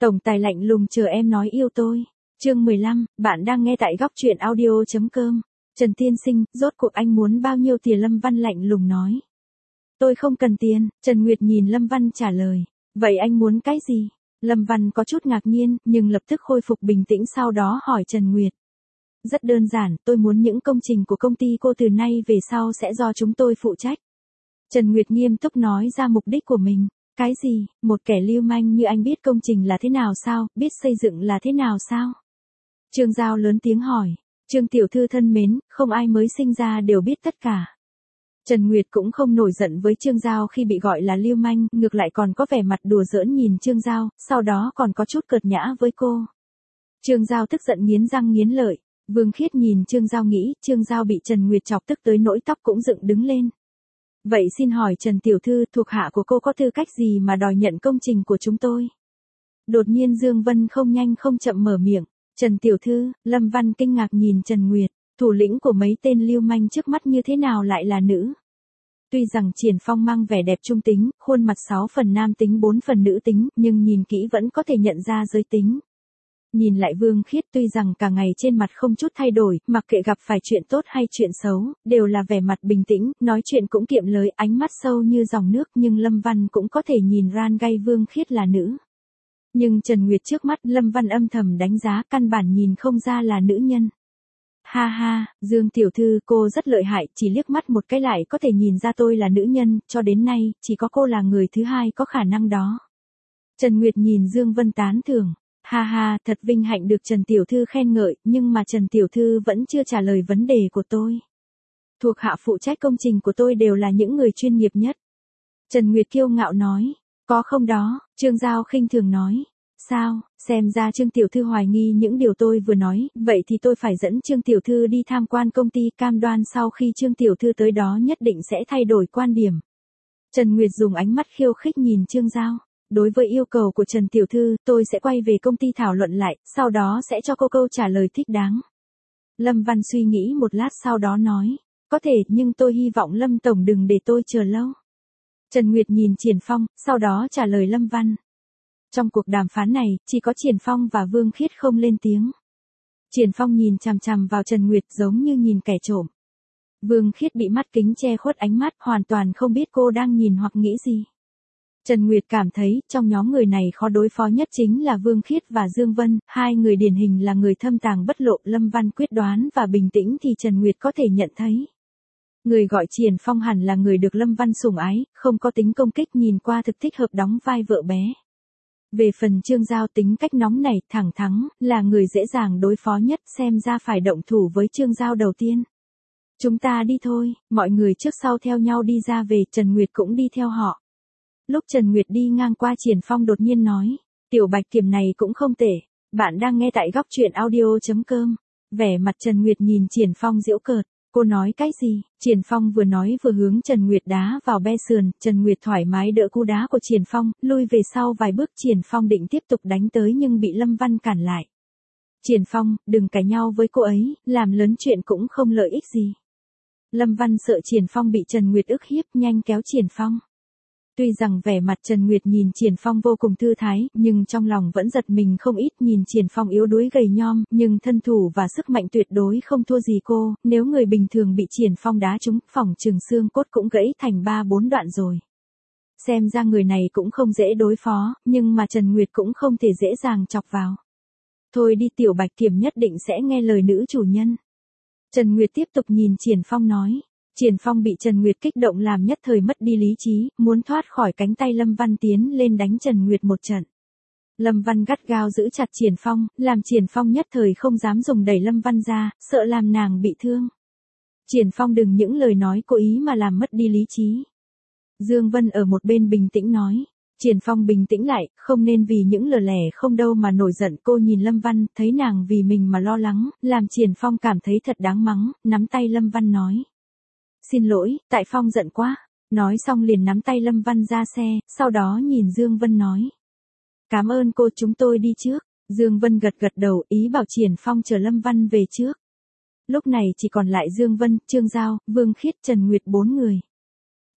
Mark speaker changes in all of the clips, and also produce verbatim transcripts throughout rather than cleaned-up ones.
Speaker 1: Tổng tài lạnh lùng chờ em nói yêu tôi. Chương mười lăm, bạn đang nghe tại góc truyện audio chấm com. Trần tiên sinh, rốt cuộc anh muốn bao nhiêu tiền? Lâm Văn lạnh lùng nói. Tôi không cần tiền. Trần Nguyệt nhìn Lâm Văn trả lời. Vậy anh muốn cái gì? Lâm Văn có chút ngạc nhiên, nhưng lập tức khôi phục bình tĩnh, sau đó hỏi Trần Nguyệt. Rất đơn giản, tôi muốn những công trình của công ty cô từ nay về sau sẽ do chúng tôi phụ trách. Trần Nguyệt nghiêm túc nói ra mục đích của mình. Cái gì? Một kẻ lưu manh như anh biết công trình là thế nào sao? Biết xây dựng là thế nào sao? Trương Giao lớn tiếng hỏi. Trương tiểu thư thân mến, không ai mới sinh ra đều biết tất cả. Trần Nguyệt cũng không nổi giận với Trương Giao khi bị gọi là lưu manh, ngược lại còn có vẻ mặt đùa giỡn nhìn Trương Giao, sau đó còn có chút cợt nhã với cô. Trương Giao tức giận nghiến răng nghiến lợi. Vương Khiết nhìn Trương Giao nghĩ, Trương Giao bị Trần Nguyệt chọc tức tới nỗi tóc cũng dựng đứng lên. Vậy xin hỏi Trần tiểu thư, thuộc hạ của cô có tư cách gì mà đòi nhận công trình của chúng tôi? Đột nhiên Dương Vân không nhanh không chậm mở miệng. Trần tiểu thư, Lâm Văn kinh ngạc nhìn Trần Nguyệt, thủ lĩnh của mấy tên lưu manh trước mắt như thế nào lại là nữ? Tuy rằng Triển Phong mang vẻ đẹp trung tính, khuôn mặt sáu phần nam tính bốn phần nữ tính, nhưng nhìn kỹ vẫn có thể nhận ra giới tính. Nhìn lại Vương Khiết, tuy rằng cả ngày trên mặt không chút thay đổi, mặc kệ gặp phải chuyện tốt hay chuyện xấu, đều là vẻ mặt bình tĩnh, nói chuyện cũng kiệm lời, ánh mắt sâu như dòng nước, nhưng Lâm Văn cũng có thể nhìn ran gay Vương Khiết là nữ. Nhưng Trần Nguyệt trước mắt, Lâm Văn âm thầm đánh giá, căn bản nhìn không ra là nữ nhân. Ha ha, Dương tiểu thư, cô rất lợi hại, chỉ liếc mắt một cái lại có thể nhìn ra tôi là nữ nhân, cho đến nay, chỉ có cô là người thứ hai có khả năng đó. Trần Nguyệt nhìn Dương Vân tán thưởng. Ha ha, thật vinh hạnh được Trần tiểu thư khen ngợi, nhưng mà Trần tiểu thư vẫn chưa trả lời vấn đề của tôi. Thuộc hạ phụ trách công trình của tôi đều là những người chuyên nghiệp nhất. Trần Nguyệt kiêu ngạo nói. Có không đó? Trương Giao khinh thường nói. Sao? Xem ra Trương tiểu thư hoài nghi những điều tôi vừa nói, vậy thì tôi phải dẫn Trương tiểu thư đi tham quan công ty, cam đoan sau khi Trương tiểu thư tới đó nhất định sẽ thay đổi quan điểm. Trần Nguyệt dùng ánh mắt khiêu khích nhìn Trương Giao. Đối với yêu cầu của Trần tiểu thư, tôi sẽ quay về công ty thảo luận lại, sau đó sẽ cho cô câu trả lời thích đáng. Lâm Văn suy nghĩ một lát sau đó nói. Có thể, nhưng tôi hy vọng Lâm tổng đừng để tôi chờ lâu. Trần Nguyệt nhìn Triển Phong, sau đó trả lời Lâm Văn. Trong cuộc đàm phán này, chỉ có Triển Phong và Vương Khiết không lên tiếng. Triển Phong nhìn chằm chằm vào Trần Nguyệt giống như nhìn kẻ trộm. Vương Khiết bị mắt kính che khuất ánh mắt, hoàn toàn không biết cô đang nhìn hoặc nghĩ gì. Trần Nguyệt cảm thấy, trong nhóm người này khó đối phó nhất chính là Vương Khiết và Dương Vân, hai người điển hình là người thâm tàng bất lộ. Lâm Văn quyết đoán và bình tĩnh thì Trần Nguyệt có thể nhận thấy. Người gọi Triển Phong hẳn là người được Lâm Văn sủng ái, không có tính công kích, nhìn qua thực thích hợp đóng vai vợ bé. Về phần Trương Giao, tính cách nóng nảy, thẳng thắn, là người dễ dàng đối phó nhất, xem ra phải động thủ với Trương Giao đầu tiên. Chúng ta đi thôi, mọi người trước sau theo nhau đi ra về, Trần Nguyệt cũng đi theo họ. Lúc Trần Nguyệt đi ngang qua Triển Phong đột nhiên nói, tiểu Bạch Kiểm này cũng không tệ, bạn đang nghe tại góc truyện audio chấm com. Vẻ mặt Trần Nguyệt nhìn Triển Phong giễu cợt, cô nói cái gì? Triển Phong vừa nói vừa hướng Trần Nguyệt đá vào be sườn, Trần Nguyệt thoải mái đỡ cú đá của Triển Phong, lui về sau vài bước. Triển Phong định tiếp tục đánh tới nhưng bị Lâm Văn cản lại. Triển Phong, đừng cãi nhau với cô ấy, làm lớn chuyện cũng không lợi ích gì. Lâm Văn sợ Triển Phong bị Trần Nguyệt ức hiếp, nhanh kéo Triển Phong. Tuy rằng vẻ mặt Trần Nguyệt nhìn Triển Phong vô cùng thư thái, nhưng trong lòng vẫn giật mình không ít, nhìn Triển Phong yếu đuối gầy nhom, nhưng thân thủ và sức mạnh tuyệt đối không thua gì cô, nếu người bình thường bị Triển Phong đá trúng, phỏng chừng xương cốt cũng gãy thành ba bốn đoạn rồi. Xem ra người này cũng không dễ đối phó, nhưng mà Trần Nguyệt cũng không thể dễ dàng chọc vào. Thôi đi, tiểu Bạch Kiểm nhất định sẽ nghe lời nữ chủ nhân. Trần Nguyệt tiếp tục nhìn Triển Phong nói. Triển Phong bị Trần Nguyệt kích động làm nhất thời mất đi lý trí, muốn thoát khỏi cánh tay Lâm Văn tiến lên đánh Trần Nguyệt một trận. Lâm Văn gắt gao giữ chặt Triển Phong, làm Triển Phong nhất thời không dám dùng đẩy Lâm Văn ra, sợ làm nàng bị thương. Triển Phong đừng những lời nói cố ý mà làm mất đi lý trí. Dương Vân ở một bên bình tĩnh nói. Triển Phong bình tĩnh lại, không nên vì những lời lẻ không đâu mà nổi giận. Cô nhìn Lâm Văn, thấy nàng vì mình mà lo lắng, làm Triển Phong cảm thấy thật đáng mắng, nắm tay Lâm Văn nói. Xin lỗi, tại Phong giận quá. Nói xong liền nắm tay Lâm Văn ra xe, sau đó nhìn Dương Vân nói. Cảm ơn cô, chúng tôi đi trước. Dương Vân gật gật đầu, ý bảo Triển Phong chờ Lâm Văn về trước. Lúc này chỉ còn lại Dương Vân, Trương Giao, Vương Khiết, Trần Nguyệt bốn người.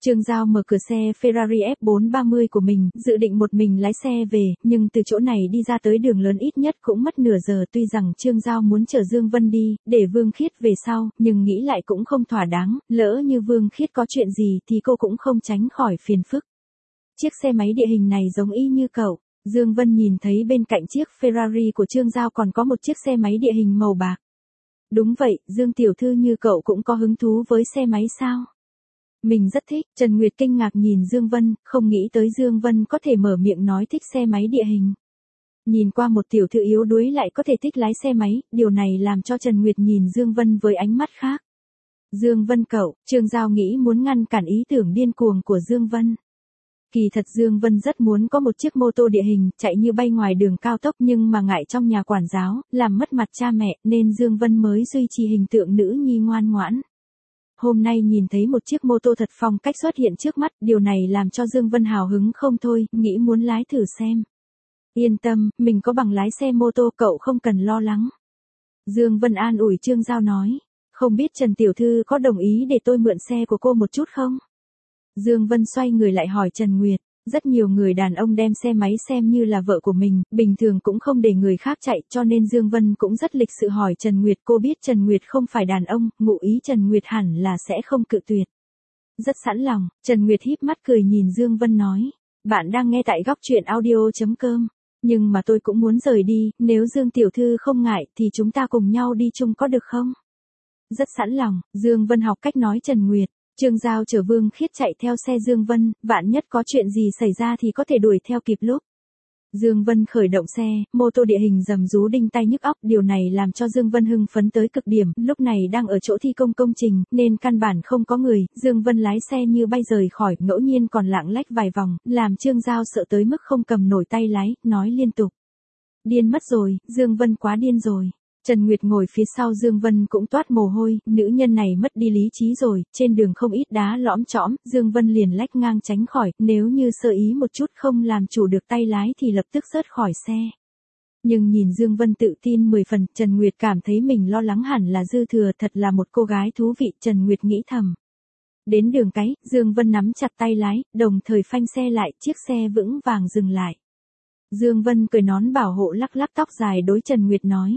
Speaker 1: Trương Giao mở cửa xe Ferrari F bốn ba mươi của mình, dự định một mình lái xe về, nhưng từ chỗ này đi ra tới đường lớn ít nhất cũng mất nửa giờ. Tuy rằng Trương Giao muốn chở Dương Vân đi, để Vương Khiết về sau, nhưng nghĩ lại cũng không thỏa đáng, lỡ như Vương Khiết có chuyện gì thì cô cũng không tránh khỏi phiền phức. Chiếc xe máy địa hình này giống y như cậu. Dương Vân nhìn thấy bên cạnh chiếc Ferrari của Trương Giao còn có một chiếc xe máy địa hình màu bạc. Đúng vậy, Dương tiểu thư như cậu cũng có hứng thú với xe máy sao? Mình rất thích. Trần Nguyệt kinh ngạc nhìn Dương Vân, không nghĩ tới Dương Vân có thể mở miệng nói thích xe máy địa hình. Nhìn qua một tiểu thư yếu đuối lại có thể thích lái xe máy, điều này làm cho Trần Nguyệt nhìn Dương Vân với ánh mắt khác. Dương Vân cậu, Trương Giao nghĩ muốn ngăn cản ý tưởng điên cuồng của Dương Vân. Kỳ thật Dương Vân rất muốn có một chiếc mô tô địa hình, chạy như bay ngoài đường cao tốc nhưng mà ngại trong nhà quản giáo, làm mất mặt cha mẹ, nên Dương Vân mới duy trì hình tượng nữ nhi ngoan ngoãn. Hôm nay nhìn thấy một chiếc mô tô thật phong cách xuất hiện trước mắt, điều này làm cho Dương Vân hào hứng không thôi, nghĩ muốn lái thử xem. Yên tâm, mình có bằng lái xe mô tô, cậu không cần lo lắng. Dương Vân an ủi Trương Giao nói, không biết Trần tiểu thư có đồng ý để tôi mượn xe của cô một chút không? Dương Vân xoay người lại hỏi Trần Nguyệt, rất nhiều người đàn ông đem xe máy xem như là vợ của mình, bình thường cũng không để người khác chạy, cho nên Dương Vân cũng rất lịch sự hỏi Trần Nguyệt. Cô biết Trần Nguyệt không phải đàn ông, ngụ ý Trần Nguyệt hẳn là sẽ không cự tuyệt. Rất sẵn lòng, Trần Nguyệt híp mắt cười nhìn Dương Vân nói, bạn đang nghe tại góc truyện audio chấm com, nhưng mà tôi cũng muốn rời đi, nếu Dương tiểu thư không ngại thì chúng ta cùng nhau đi chung có được không? Rất sẵn lòng, Dương Vân học cách nói Trần Nguyệt. Trương Giao chở Vương Khiết chạy theo xe Dương Vân, vạn nhất có chuyện gì xảy ra thì có thể đuổi theo kịp lúc. Dương Vân khởi động xe, mô tô địa hình rầm rú đinh tai nhức óc, điều này làm cho Dương Vân hưng phấn tới cực điểm, lúc này đang ở chỗ thi công công trình, nên căn bản không có người, Dương Vân lái xe như bay rời khỏi, ngẫu nhiên còn lạng lách vài vòng, làm Trương Giao sợ tới mức không cầm nổi tay lái, nói liên tục. Điên mất rồi, Dương Vân quá điên rồi. Trần Nguyệt ngồi phía sau Dương Vân cũng toát mồ hôi, nữ nhân này mất đi lý trí rồi, trên đường không ít đá lõm chõm, Dương Vân liền lách ngang tránh khỏi, nếu như sơ ý một chút không làm chủ được tay lái thì lập tức rớt khỏi xe. Nhưng nhìn Dương Vân tự tin mười phần, Trần Nguyệt cảm thấy mình lo lắng hẳn là dư thừa, thật là một cô gái thú vị, Trần Nguyệt nghĩ thầm. Đến đường cái, Dương Vân nắm chặt tay lái, đồng thời phanh xe lại, chiếc xe vững vàng dừng lại. Dương Vân cởi nón bảo hộ lắc lắc tóc dài đối Trần Nguyệt nói.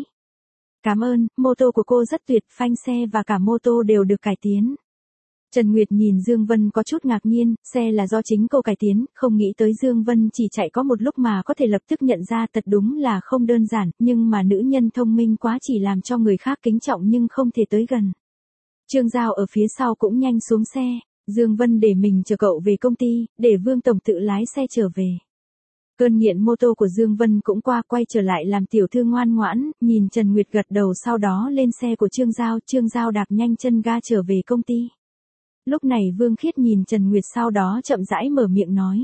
Speaker 1: Cảm ơn, mô tô của cô rất tuyệt, phanh xe và cả mô tô đều được cải tiến. Trần Nguyệt nhìn Dương Vân có chút ngạc nhiên, xe là do chính cô cải tiến, không nghĩ tới Dương Vân chỉ chạy có một lúc mà có thể lập tức nhận ra, thật đúng là không đơn giản, nhưng mà nữ nhân thông minh quá chỉ làm cho người khác kính trọng nhưng không thể tới gần. Trương Giao ở phía sau cũng nhanh xuống xe, Dương Vân để mình chờ cậu về công ty, để Vương tổng tự lái xe trở về. Cơn nghiện mô tô của Dương Vân cũng qua, quay trở lại làm tiểu thư ngoan ngoãn, nhìn Trần Nguyệt gật đầu, sau đó lên xe của Trương Giao, Trương Giao đạp nhanh chân ga trở về công ty. Lúc này Vương Khiết nhìn Trần Nguyệt, sau đó chậm rãi mở miệng nói.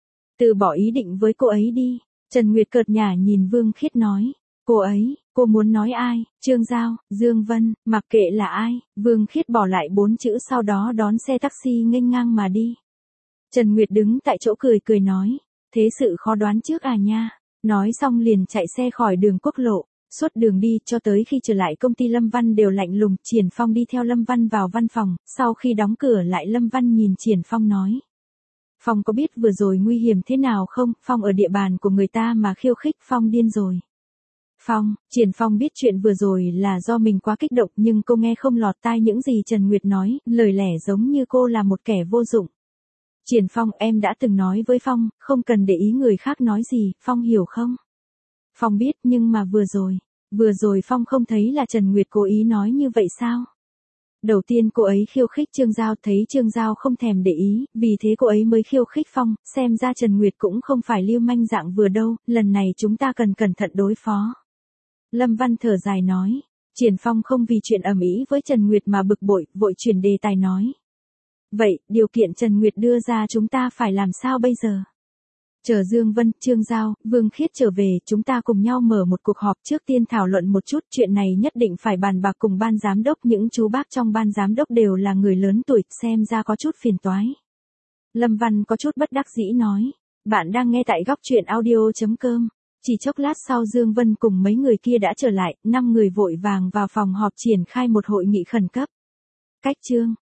Speaker 1: Từ bỏ ý định với cô ấy đi. Trần Nguyệt cợt nhả nhìn Vương Khiết nói. Cô ấy, cô muốn nói ai? Trương Giao, Dương Vân, mặc kệ là ai. Vương Khiết bỏ lại bốn chữ, sau đó đón xe taxi nghênh ngang mà đi. Trần Nguyệt đứng tại chỗ cười cười nói. Thế sự khó đoán trước à nha. Nói xong liền chạy xe khỏi đường quốc lộ. Suốt đường đi cho tới khi trở lại công ty Lâm Văn đều lạnh lùng. Triển Phong đi theo Lâm Văn vào văn phòng, sau khi đóng cửa lại Lâm Văn nhìn Triển Phong nói. Phong có biết vừa rồi nguy hiểm thế nào không? Phong ở địa bàn của người ta mà khiêu khích, Phong điên rồi. Phong, Triển Phong biết chuyện vừa rồi là do mình quá kích động, nhưng cô nghe không lọt tai những gì Trần Nguyệt nói, lời lẽ giống như cô là một kẻ vô dụng. Triển Phong, em đã từng nói với Phong, không cần để ý người khác nói gì, Phong hiểu không? Phong biết, nhưng mà vừa rồi, vừa rồi Phong không thấy là Trần Nguyệt cố ý nói như vậy sao? Đầu tiên cô ấy khiêu khích Trương Giao, thấy Trương Giao không thèm để ý, vì thế cô ấy mới khiêu khích Phong, xem ra Trần Nguyệt cũng không phải lưu manh dạng vừa đâu, lần này chúng ta cần cẩn thận đối phó. Lâm Văn thở dài nói, Triển Phong không vì chuyện ầm ĩ với Trần Nguyệt mà bực bội, vội chuyển đề tài nói. Vậy, điều kiện Trần Nguyệt đưa ra chúng ta phải làm sao bây giờ? Chờ Dương Vân, Trương Giao, Vương Khiết trở về, chúng ta cùng nhau mở một cuộc họp, trước tiên thảo luận một chút, chuyện này nhất định phải bàn bạc cùng ban giám đốc, những chú bác trong ban giám đốc đều là người lớn tuổi, xem ra có chút phiền toái. Lâm Văn có chút bất đắc dĩ nói, bạn đang nghe tại góc truyện audio chấm com. Chỉ chốc lát sau Dương Vân cùng mấy người kia đã trở lại, năm người vội vàng vào phòng họp triển khai một hội nghị khẩn cấp. Cách chương